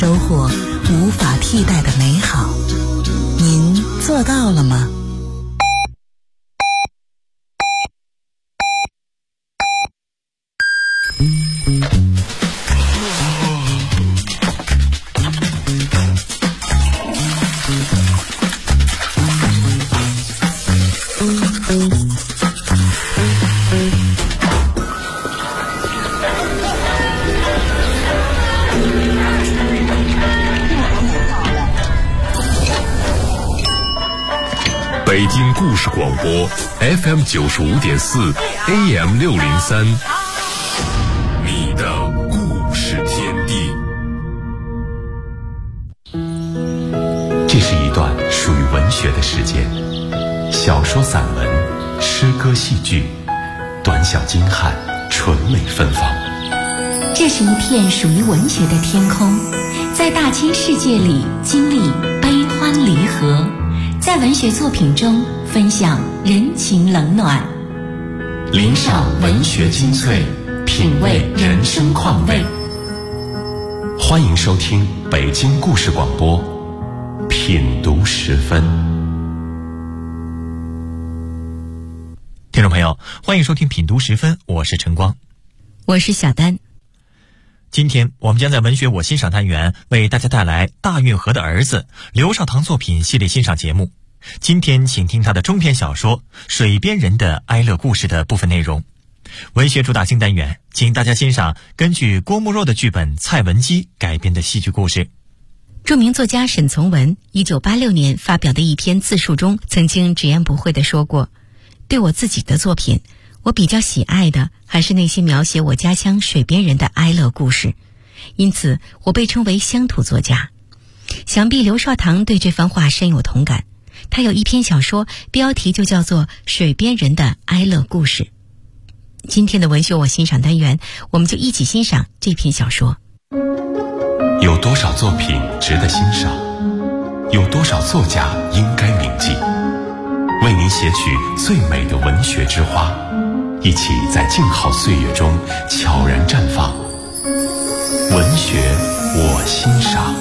收获无法替代的美好。您做到了吗？ 北京故事广播 FM 95.4 AM 603，你的故事天地。 这是一段属于文学的时间，小说、散文、诗歌、戏剧，短小精悍，纯美芬芳。 这是一片属于文学的天空，在大千世界里经历悲欢离合，在文学作品中分享人情冷暖， 聆赏文学精粹，品味人生况味。欢迎收听北京故事广播品读时分。 听众朋友，欢迎收听品读时分，我是晨光， 我是小丹。 今天我们将在文学我欣赏单元为大家带来大运河的儿子刘少棠作品系列欣赏节目。今天请听他的中篇小说《水边人的哀乐故事》的部分内容。文学主打新单元，请大家欣赏根据郭沫若的剧本蔡文姬改编的戏剧故事。 著名作家沈从文1986年发表的一篇自述中，曾经直言不讳地说过，对我自己的作品，我比较喜爱的还是那些描写我家乡水边人的哀乐故事，因此我被称为乡土作家。想必刘少棠对这番话深有同感，他有一篇小说，标题就叫做《水边人的哀乐故事》。今天的文学我欣赏单元，我们就一起欣赏这篇小说。 有多少作品值得欣赏？有多少作家应该铭记？为您写取最美的文学之花，一起在静好岁月中悄然绽放。文学我欣赏。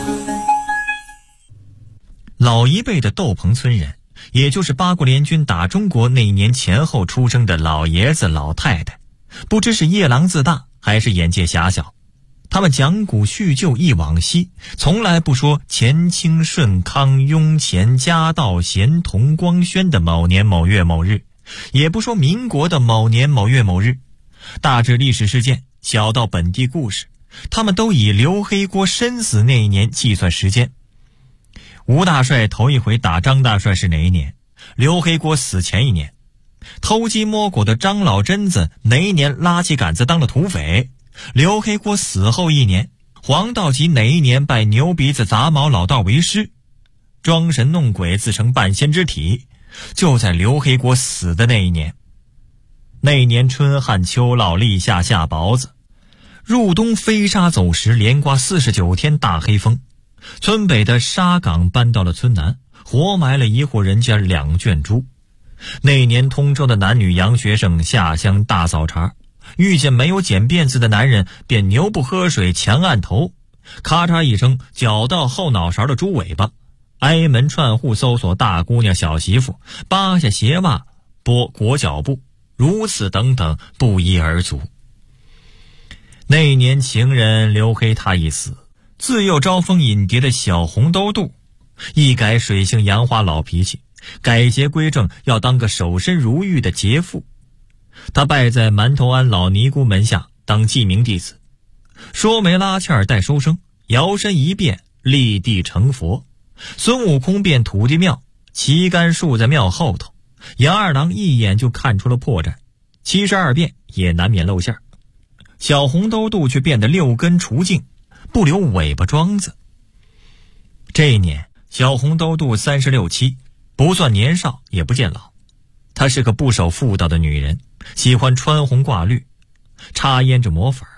老一辈的窦棚村人，也就是八国联军打中国那一年前后出生的老爷子老太太，不知是夜郎自大还是眼界狭小，他们讲古叙旧忆往昔，从来不说乾清顺康雍乾嘉道咸同光宣的某年某月某日，也不说民国的某年某月某日，大至历史事件，小到本地故事，他们都以刘黑锅身死那一年计算时间。吴大帅头一回打张大帅是哪一年？刘黑锅死前一年。偷鸡摸狗的张老真子哪一年拉起杆子当了土匪？刘黑锅死后一年。黄道吉哪一年拜牛鼻子杂毛老道为师？装神弄鬼自称半仙之体，就在刘黑锅死的那一年。那年春旱秋涝，立夏下雹子，入冬飞沙走石，连刮49天大黑风。村北的沙岗搬到了村南，活埋了一户人家2圈猪。那年通州的男女洋学生下乡大扫茬，遇见没有剪辫子的男人，便牛不喝水强按头，咔嚓一声绞到后脑勺的猪尾巴，挨门串户搜索大姑娘小媳妇，扒下鞋袜剥裹脚布，如此等等不一而足。那年情人刘黑他一死，自幼招蜂引蝶的小红兜肚一改水性杨花老脾气，改邪归正，要当个守身如玉的节妇。他拜在馒头庵老尼姑门下当记名弟子，说媒拉纤带收声，摇身一变立地成佛。孙悟空变土地庙，旗杆竖在庙后头，杨二郎一眼就看出了破绽，72变也难免露馅。小红兜肚却变得6根除净，不留尾巴桩子。这一年小红兜肚36、7，不算年少也不见老。她是个不守妇道的女人，喜欢穿红挂绿，插胭脂抹粉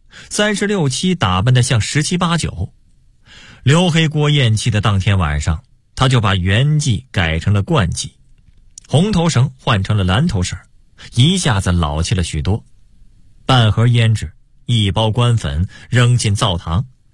，36、7打扮得像17、8、9。刘黑锅咽气的当天晚上，他就把圆髻改成了冠髻，红头绳换成了蓝头绳，一下子老气了许多。半盒胭脂，一包官粉扔进灶堂，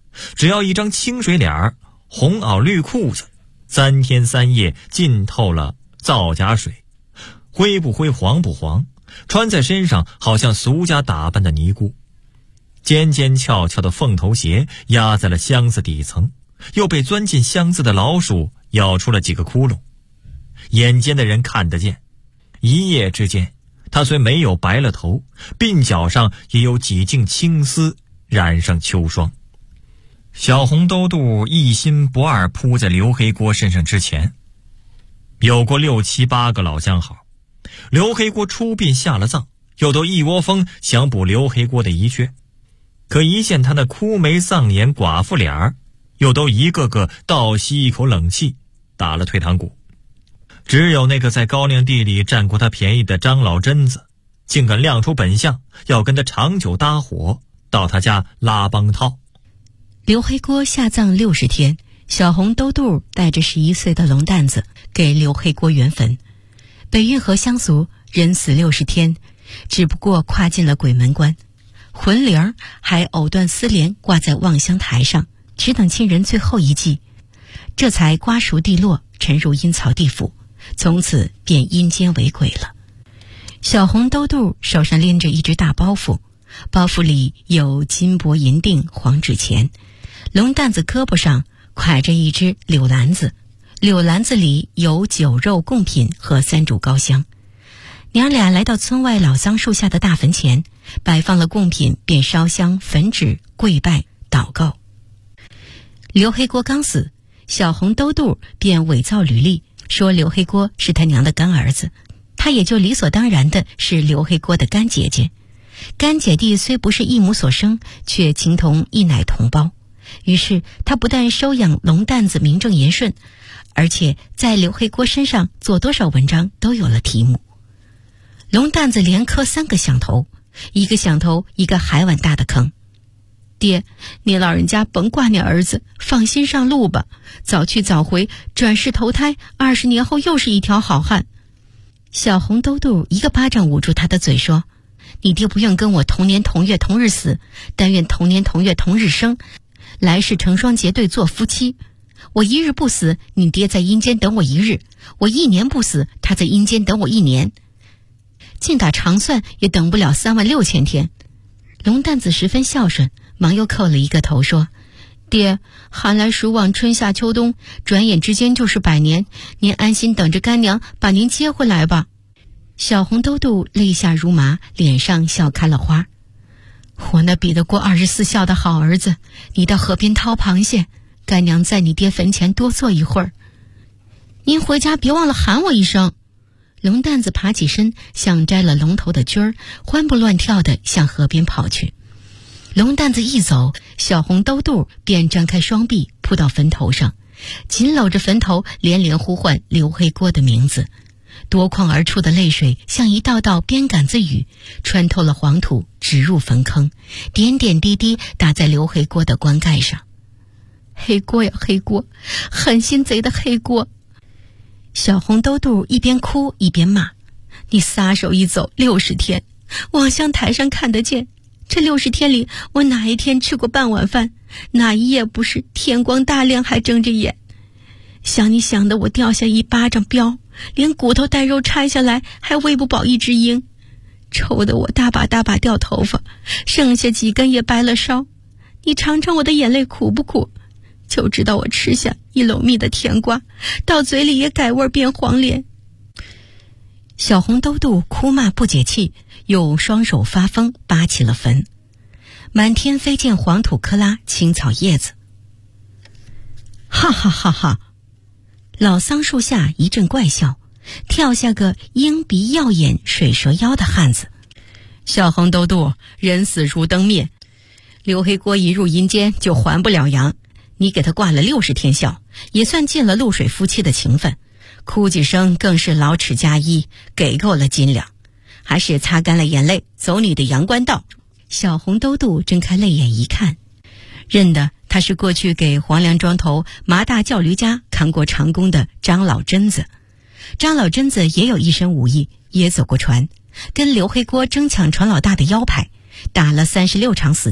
只要一张清水脸儿，红袄绿裤子，3天3夜浸透了皂荚水，灰不灰黄不黄，穿在身上好像俗家打扮的尼姑。尖尖翘翘的凤头鞋压在了箱子底层，又被钻进箱子的老鼠咬出了几个窟窿。眼尖的人看得见，一夜之间，他虽没有白了头，鬓角上也有几茎青丝染上秋霜。小红兜肚一心不二扑在刘黑锅身上之前，有过6、7、8个老相好。刘黑锅出殡下了葬，又都一窝蜂想补刘黑锅的遗缺，可一见他那枯眉丧眼寡妇脸儿，又都一个个倒吸一口冷气，打了退堂鼓。只有那个在高粱地里占过他便宜的张老贞子，竟敢亮出本相，要跟他长久搭伙，到他家拉帮套。 刘黑锅下葬60天，小红兜肚带着11岁的龙蛋子给刘黑锅圆坟。北运河乡俗，人死60天，只不过跨进了鬼门关，魂灵儿还藕断丝连挂在望乡台上，只等亲人最后一祭，这才瓜熟蒂落，沉入阴曹地府，从此便阴间为鬼了。小红兜肚手上拎着一只大包袱，包袱里有金箔银锭黄纸钱，龙蛋子胳膊上挎着一只柳篮子，柳篮子里有酒肉贡品和3炷高香。娘俩来到村外老桑树下的大坟前，摆放了贡品，便烧香焚纸跪拜祷告。刘黑锅刚死，小红兜肚便伪造履历，说刘黑锅是他娘的干儿子，他也就理所当然的是刘黑锅的干姐姐。干姐弟虽不是一母所生，却情同一奶同胞。于是他不但收养龙蛋子名正言顺，而且在刘黑锅身上做多少文章都有了题目。龙蛋子连磕3个响头，一个响头一个海碗大的坑。爹，你老人家甭挂念儿子，放心上路吧，早去早回，转世投胎，20年后又是一条好汉。小红兜肚一个巴掌捂住他的嘴说，你爹不愿跟我同年同月同日死，但愿同年同月同日生，来世成双结对做夫妻。我1日不死，你爹在阴间等我1日，我1年不死，他在阴间等我1年，尽打长算也等不了36000天。龙蛋子十分孝顺，忙又叩了一个头说，爹，寒来暑往，春夏秋冬，转眼之间就是100年，您安心等着干娘把您接回来吧。小红兜肚泪下如麻，脸上笑开了花。我那比得过24孝的好儿子，你到河边掏螃蟹，干娘在你爹坟前多坐一会儿。您回家别忘了喊我一声。龙蛋子爬起身，像摘了龙头的驹儿，欢不乱跳地向河边跑去。龙蛋子一走，小红兜肚便张开双臂扑到坟头上，紧搂着坟头，连连呼唤刘黑锅的名字。夺眶而出的泪水像一道道鞭杆子雨，穿透了黄土，直入坟坑，点点滴滴打在刘黑锅的棺盖上。黑锅呀黑锅，狠心贼的黑锅！小红兜肚一边哭一边骂，你撒手一走60天，望乡台上看得见，这60天里我哪一天吃过半碗饭，哪一夜不是天光大亮还睁着眼？想你想得我掉下一巴掌膘，连骨头带肉拆下来还喂不饱一只鹰，抽得我大把大把掉头发，剩下几根也白了烧。你尝尝我的眼泪苦不苦，就知道我吃下一篓蜜的甜瓜，到嘴里也改味变黄连。小红兜肚哭骂不解气，又双手发疯扒起了坟，满天飞溅黄土坷垃青草叶子。哈哈哈哈！老桑树下一阵怪笑，跳下个鹰鼻耀眼水蛇腰的汉子。小红兜肚，人死如灯灭，刘黑锅一入阴间就还不了阳，你给他挂了60天孝，也算尽了露水夫妻的情分。哭几声更是劳齿加一，给够了斤两，还是擦干了眼泪走你的阳关道。小红兜肚睁开泪眼一看，认得他是过去给黄梁庄头麻大叫驴家扛过长工的张老贞子。张老贞子也有一身武艺，也走过船，跟刘黑锅争抢船老大的腰牌，打了36场死架，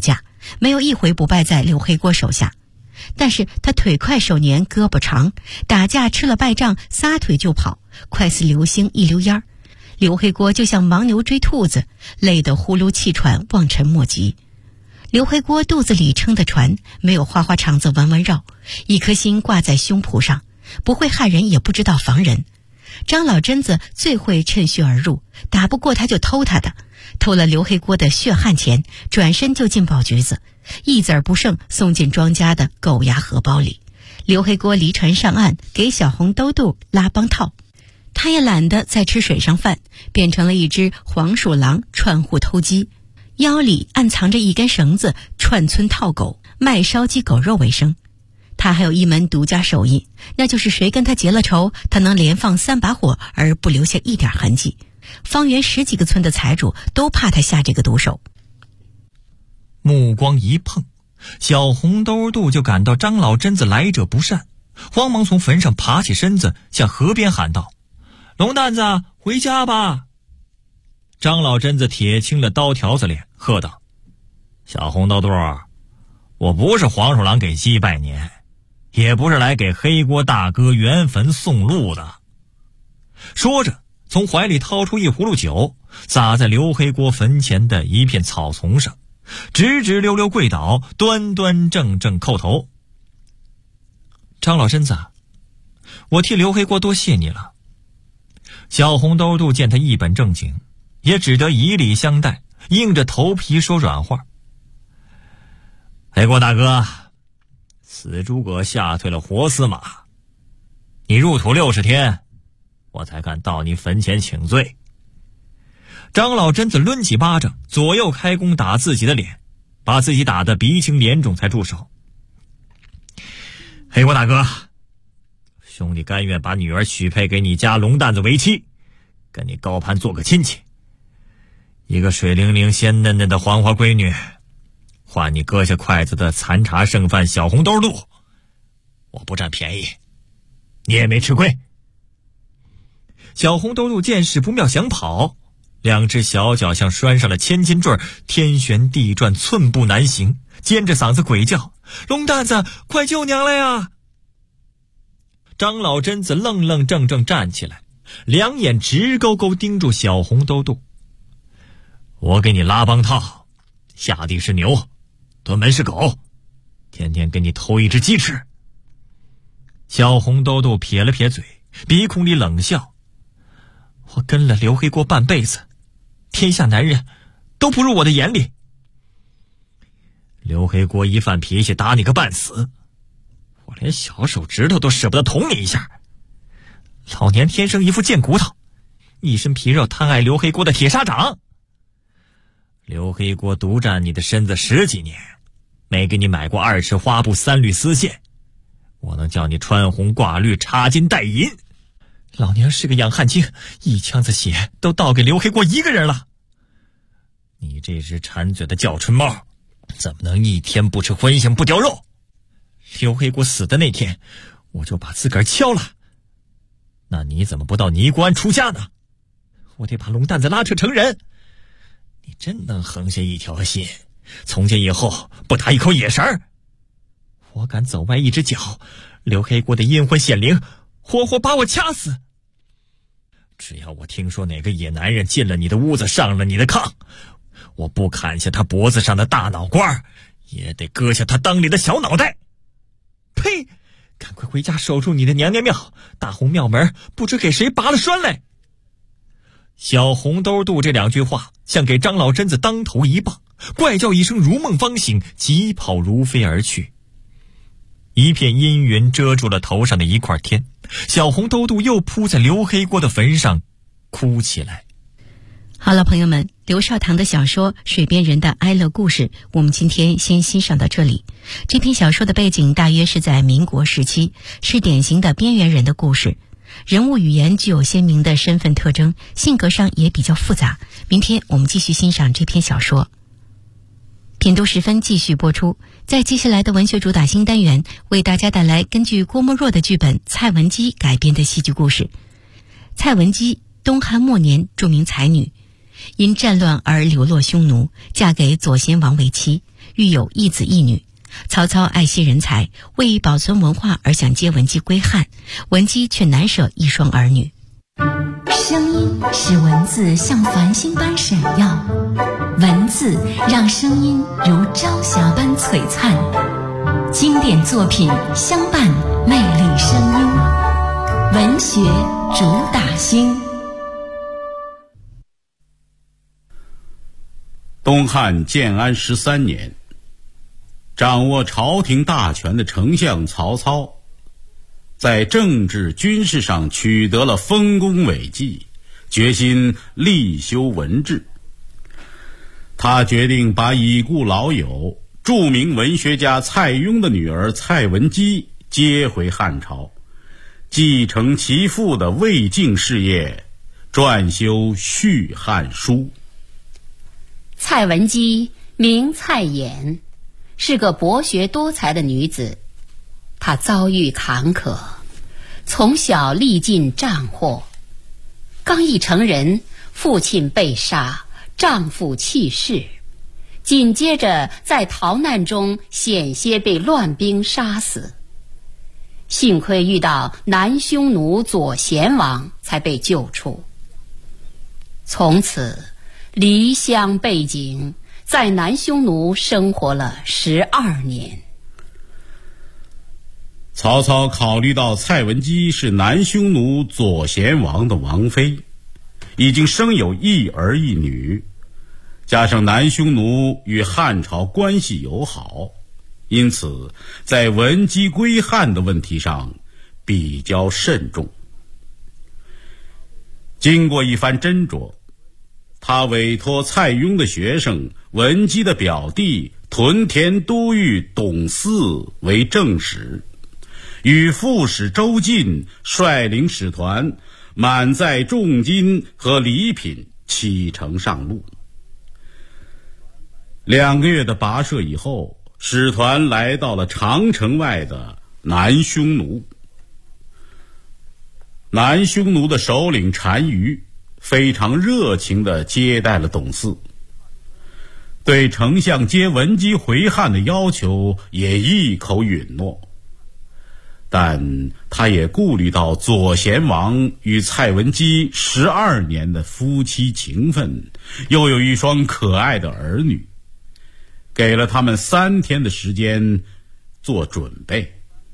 没有一回不败在刘黑锅手下。但是他腿快手黏胳膊长，打架吃了败仗，撒腿就跑，快似流星一溜烟儿。刘黑锅就像牦牛追兔子，累得呼噜气喘，望尘莫及。刘黑锅肚子里撑的船，没有花花肠子弯弯绕，一颗心挂在胸脯上，不会害人也不知道防人。张老真子最会趁虚而入，打不过他就偷他的，偷了刘黑锅的血汗钱，转身就进宝橘子，一子儿不剩送进庄家的狗牙荷包里。刘黑锅离船上岸，给小红兜肚拉帮套，他也懒得再吃水上饭，变成了一只黄鼠狼串户偷鸡，腰里暗藏着一根绳子，串村套狗，卖烧鸡狗肉为生。他还有一门独家手艺，那就是谁跟他结了仇，他能连放3把火而不留下一点痕迹。方圆10几个村的财主都怕他下这个毒手。 目光一碰，小红兜肚就感到张老真子来者不善，慌忙从坟上爬起身子，向河边喊道：“龙蛋子，回家吧！”张老真子铁青了刀条子脸，喝道：“小红兜肚，我不是黄鼠狼给鸡拜年，也不是来给黑锅大哥圆坟送路的。”说着，从怀里掏出一葫芦酒，洒在刘黑锅坟前的一片草丛上，直直溜溜跪倒，端端正正叩头：“张老真子，我替刘黑锅多谢你了。”小红兜肚见他一本正经，也只得以礼相待，硬着头皮说软话：“黑锅大哥，死诸葛吓退了活死马，你入土60天，我才敢到你坟前请罪。”张老真子抡起巴掌，左右开弓打自己的脸，把自己打得鼻青脸肿才住手。“黑锅大哥，兄弟甘愿把女儿许配给你家龙蛋子为妻，跟你高攀做个亲戚。一个水灵灵鲜嫩嫩的黄花闺女，换你割下筷子的残茶剩饭小红兜肚，我不占便宜，你也没吃亏。”小红兜肚见势不妙想跑，两只小脚像拴上了千斤坠，天旋地转，寸步难行，尖着嗓子鬼叫：“龙蛋子，快救娘来呀！”张老真子愣愣怔怔站起来，两眼直勾勾盯住小红兜肚：“我给你拉帮套，下地是牛，蹲门是狗，天天给你偷一只鸡吃。”小红兜肚撇了撇嘴，鼻孔里冷笑：“我跟了刘黑锅半辈子，天下男人都不入我的眼里。刘黑锅一犯脾气打你个半死，我连小手指头都舍不得捅你一下。老娘天生一副贱骨头，一身皮肉贪爱刘黑锅的铁砂掌。刘黑锅独占你的身子10几年，没给你买过2尺花布3缕丝线，我能叫你穿红挂绿插金戴银。老娘是个养汉精，一腔子血都倒给刘黑锅一个人了。你这只馋嘴的叫春猫，怎么能一天不吃荤腥不叼肉？刘黑锅死的那天，我就把自个儿敲了。那你怎么不到尼姑庵出家呢？我得把龙蛋子拉扯成人。你真能横下一条心，从今以后不打一口野食儿。我敢走歪一只脚，刘黑锅的阴魂显灵，活活把我掐死。只要我听说哪个野男人进了你的屋子，上了你的炕，我不砍下他脖子上的大脑瓜，也得割下他裆里的小脑袋。呸！赶快回家守住你的娘娘庙，大红庙门不知给谁拔了栓来。小红兜肚这2句话像给张老真子当头一棒，怪叫一声如梦方醒，疾跑如飞而去。一片阴云遮住了头上的一块天，小红兜肚又扑在刘黑锅的坟上哭起来。 好了，朋友们，刘少棠的小说《水边人的哀乐故事》我们今天先欣赏到这里。这篇小说的背景大约是在民国时期，是典型的边缘人的故事，人物语言具有鲜明的身份特征，性格上也比较复杂。明天我们继续欣赏这篇小说。品读时分继续播出，在接下来的文学主打新单元，为大家带来根据郭沫若的剧本蔡文姬改编的戏剧故事。蔡文姬，东汉末年著名才女，因战乱而流落匈奴，嫁给左贤王为妻， 育有一子一女。曹操爱惜人才，为保存文化而想接文姬归汉，文姬却难舍一双儿女。 声音使文字像繁星般闪耀，文字让声音如朝霞般璀璨。经典作品相伴魅力声音，文学主打星。 东汉建安13年，掌握朝廷大权的丞相曹操，在政治军事上取得了丰功伟绩，决心立修文治。他决定把已故老友著名文学家蔡邕的女儿蔡文姬接回汉朝，继承其父的魏晋事业，撰修《续汉书》。 蔡文姬名蔡琰，是个博学多才的女子。她遭遇坎坷，从小历尽战祸，刚一成人，父亲被杀，丈夫弃世，紧接着在逃难中险些被乱兵杀死。幸亏遇到南匈奴左贤王，才被救出。从此离乡背井，在南匈奴生活了12年。 曹操考虑到蔡文姬是南匈奴左贤王的王妃，已经生有一儿一女，加上南匈奴与汉朝关系友好，因此在文姬归汉的问题上比较慎重。经过一番斟酌，他委托蔡邕的学生文姬的表弟屯田都尉董嗣为正使，与副使周进率领使团满载重金和礼品启程上路。2个月的跋涉以后，使团来到了长城外的南匈奴。南匈奴的首领单于非常热情地接待了董嗣，对丞相接文姬回汉的要求也一口允诺，但他也顾虑到左贤王与蔡文姬12年的夫妻情分，又有一双可爱的儿女，给了他们3天的时间做准备。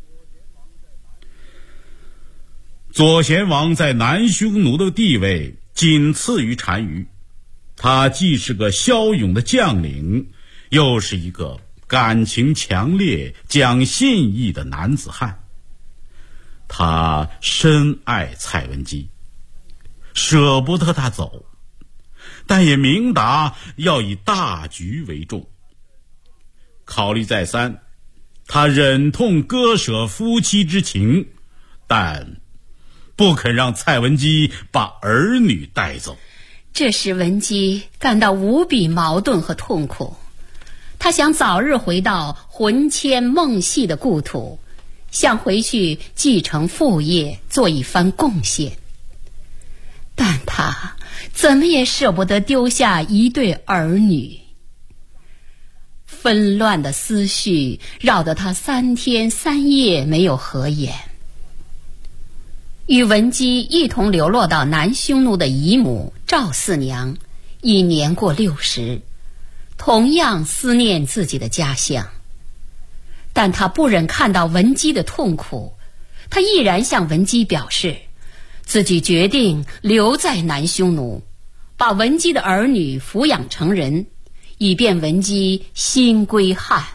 左贤王在南匈奴的地位仅次于单于，他既是个骁勇的将领，又是一个感情强烈、讲信义的男子汉。他深爱蔡文姬，舍不得她走，但也明达要以大局为重。考虑再三，他忍痛割舍夫妻之情，但不肯让蔡文姬把儿女带走。 这使文姬感到无比矛盾和痛苦。她想早日回到魂牵梦系的故土，想回去继承父业，做一番贡献。但她怎么也舍不得丢下一对儿女。纷乱的思绪绕得她3天3夜没有合眼。与文姬一同流落到南匈奴的姨母赵四娘已年过60，同样思念自己的家乡。但她不忍看到文姬的痛苦，她毅然向文姬表示，自己决定留在南匈奴，把文姬的儿女抚养成人，以便文姬心归汉。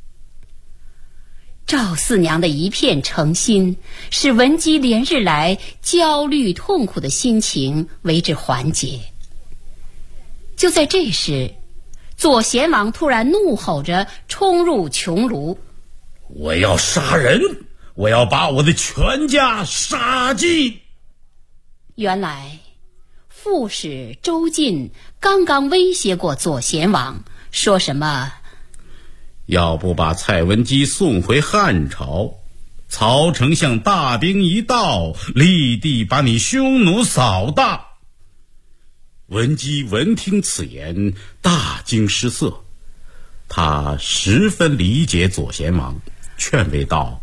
赵四娘的一片诚心，使文姬连日来焦虑痛苦的心情为之缓解。就在这时，左贤王突然怒吼着冲入穹庐： 我要杀人，我要把我的全家杀尽！ 原来副使周进刚刚威胁过左贤王，说什么要不把蔡文姬送回汉朝，曹丞相大兵一到，立地把你匈奴扫大。文姬闻听此言，大惊失色， 他十分理解左贤王，劝慰道：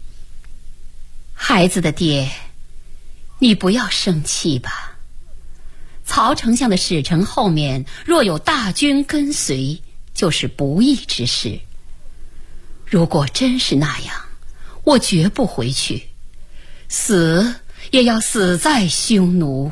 孩子的爹，你不要生气吧。曹丞相的使臣后面若有大军跟随，就是不义之事。如果真是那样，我绝不回去，死也要死在匈奴。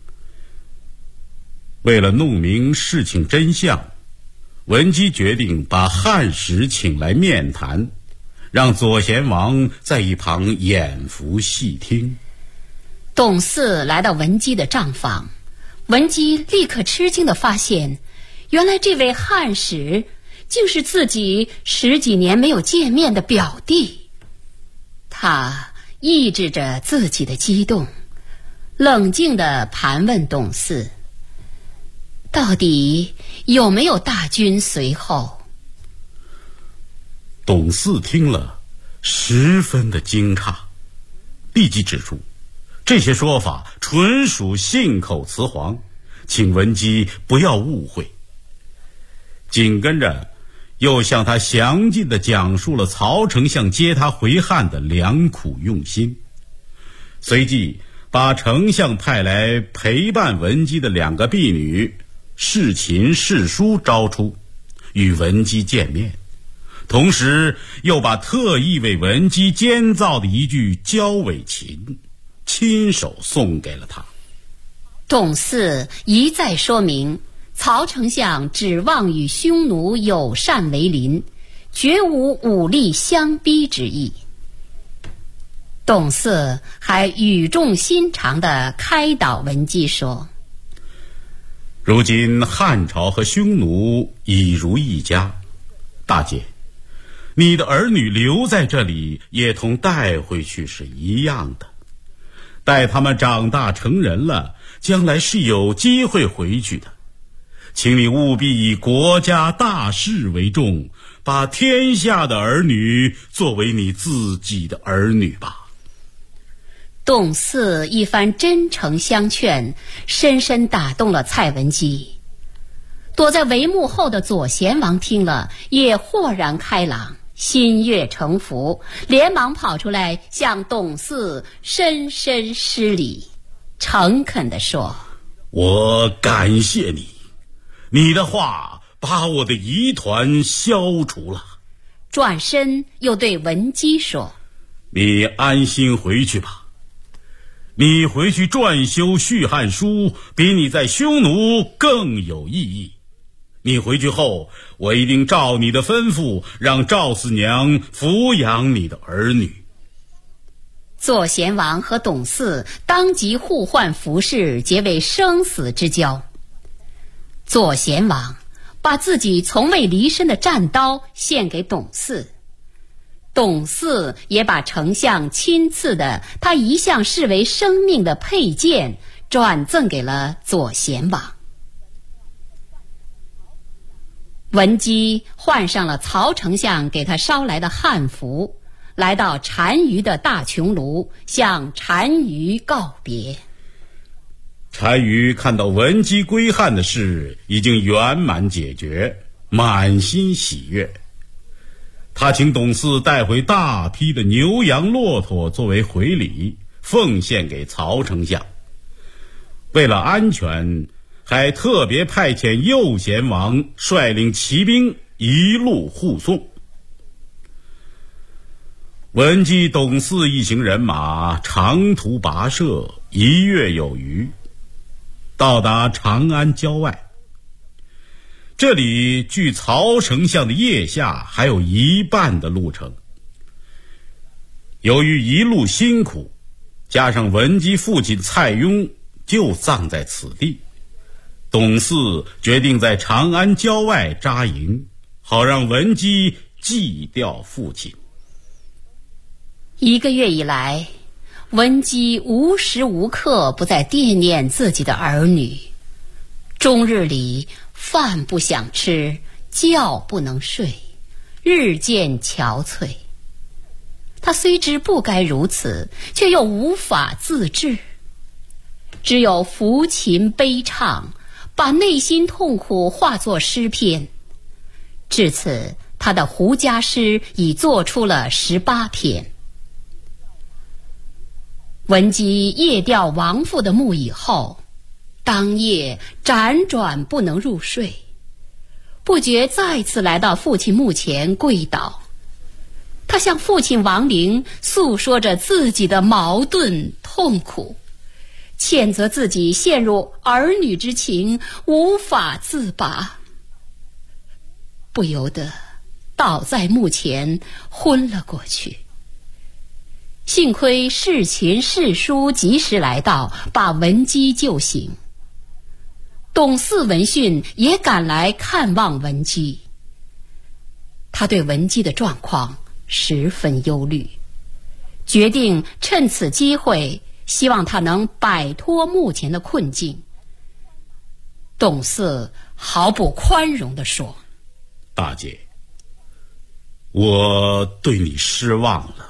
为了弄明事情真相，文姬决定把汉使请来面谈，让左贤王在一旁眼福细听。 董嗣来到文姬的帐房，文姬立刻吃惊地发现，原来这位汉使竟是自己10几年没有见面的表弟。他抑制着自己的激动，冷静地盘问董嗣，到底有没有大军随后？ 董嗣听了十分的惊诧，立即指出这些说法纯属信口雌黄，请文姬不要误会。紧跟着又向他详尽地讲述了曹丞相接他回汉的良苦用心，随即把丞相派来陪伴文姬的2个婢女侍琴侍书招出，与文姬见面，同时又把特意为文姬监造的一具交尾琴亲手送给了他。 董嗣一再说明，曹丞相指望与匈奴友善为邻，绝无武力相逼之意。董嗣还语重心长地开导文姬说， 如今汉朝和匈奴已如一家，大姐，你的儿女留在这里也同带回去是一样的，待他们长大成人了，将来是有机会回去的，请你务必以国家大事为重，把天下的儿女作为你自己的儿女吧。 董嗣一番真诚相劝，深深打动了蔡文姬。躲在帷幕后的左贤王听了，也豁然开朗，心悦诚服，连忙跑出来向董嗣深深施礼，诚恳地说， 我感谢你，你的话把我的疑团消除了。 转身又对文姬说， 你安心回去吧，你回去撰修《续汉书》比你在匈奴更有意义。你回去后，我一定照你的吩咐，让赵四娘抚养你的儿女。 左贤王和董嗣当即互换服饰，结为生死之交。左贤王把自己从未离身的战刀献给董嗣，董嗣也把丞相亲赐的他一向视为生命的佩剑转赠给了左贤王。文姬换上了曹丞相给他捎来的汉服，来到单于的大穹庐，向单于告别。 单于看到文姬归汉的事已经圆满解决，满心喜悦。他请董嗣带回大批的牛羊骆驼作为回礼，奉献给曹丞相。为了安全，还特别派遣右贤王率领骑兵一路护送。文姬、董嗣一行人马长途跋涉1月有余，到达长安郊外。这里距曹丞相的腋下还有1半的路程。由于一路辛苦，加上文姬父亲蔡邕就葬在此地，董嗣决定在长安郊外扎营，好让文姬祭吊父亲。 1个月以来，文姬无时无刻不在惦念自己的儿女，终日里饭不想吃，觉不能睡，日渐憔悴。他虽知不该如此，却又无法自制，只有抚琴悲唱，把内心痛苦化作诗篇。 至此，他的胡家诗已做出了18篇。文姬夜吊亡父的墓以后，当夜辗转不能入睡，不觉再次来到父亲墓前跪倒。他向父亲亡灵诉说着自己的矛盾痛苦，谴责自己陷入儿女之情，无法自拔，不由得倒在墓前昏了过去。幸亏侍秦侍书及时来到，把文姬救醒。董嗣闻讯也赶来看望文姬，他对文姬的状况十分忧虑，决定趁此机会，希望他能摆脱目前的困境。董嗣毫不宽容地说： 大姐，我对你失望了。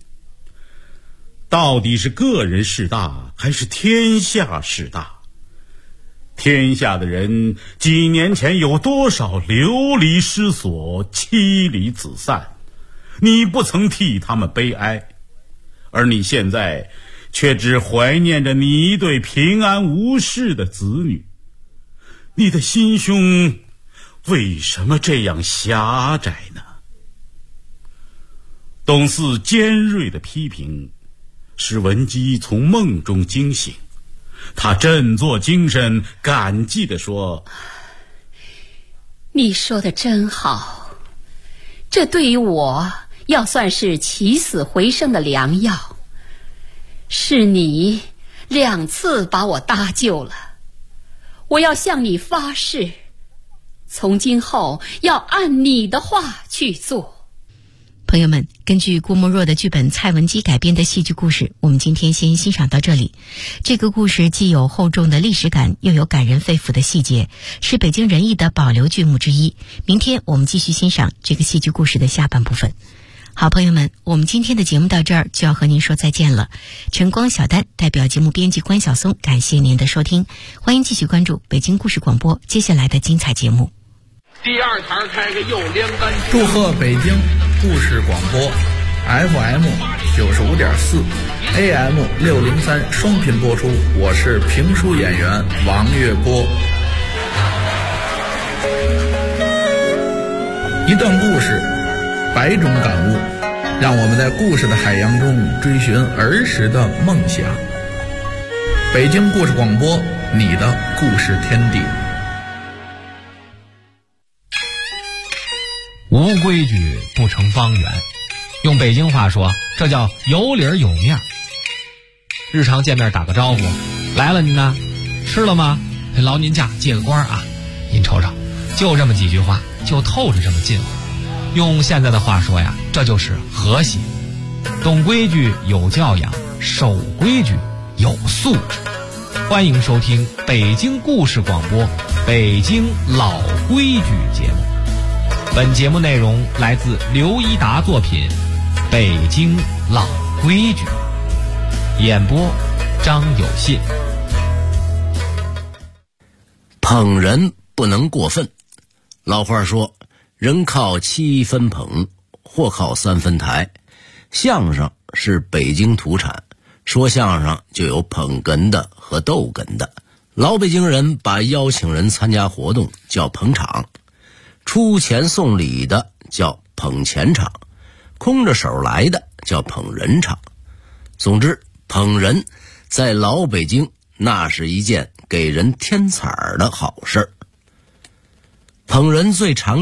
到底是个人事大，还是天下事大？天下的人几年前有多少流离失所、妻离子散，你不曾替他们悲哀，而你现在却只怀念着你一对平安无事的子女。你的心胸为什么这样狭窄呢？董嗣尖锐的批评使文姬从梦中惊醒，他振作精神，感激地说： 你说的真好，这对于我要算是起死回生的良药。是你2次把我搭救了，我要向你发誓，从今后要按你的话去做。 朋友们，根据郭沫若的剧本蔡文姬改编的戏剧故事，我们今天先欣赏到这里。这个故事既有厚重的历史感，又有感人肺腑的细节，是北京人艺的保留剧目之一。明天我们继续欣赏这个戏剧故事的下半部分。好，朋友们，我们今天的节目到这儿就要和您说再见了。晨光小丹代表节目编辑关晓松，感谢您的收听，欢迎继续关注北京故事广播接下来的精彩节目。 第2台开个又连杆， 祝贺北京故事广播 FM 95.4 AM 603双频播出，我是评书演员王月波。一段故事，100种感悟，让我们在故事的海洋中追寻儿时的梦想。北京故事广播，你的故事天地。 无规矩不成方圆，用北京话说，这叫有理有面。日常见面打个招呼，来了您呢，吃了吗？劳您驾，借个光啊！您瞅瞅，就这么几句话，就透着这么近乎。用现在的话说呀，这就是和谐。懂规矩有教养，守规矩有素质。欢迎收听北京故事广播北京老规矩节目。本节目内容来自刘一达作品《北京老规矩》，演播张有信。 捧人不能过分，老话说，人靠7分捧，货靠3分抬。相声是北京土产，说相声就有捧哏的和逗哏的。老北京人把邀请人参加活动叫捧场，出钱送礼的叫捧钱场，空着手来的叫捧人场。总之，捧人在老北京那是一件给人添彩儿的好事儿。捧人最常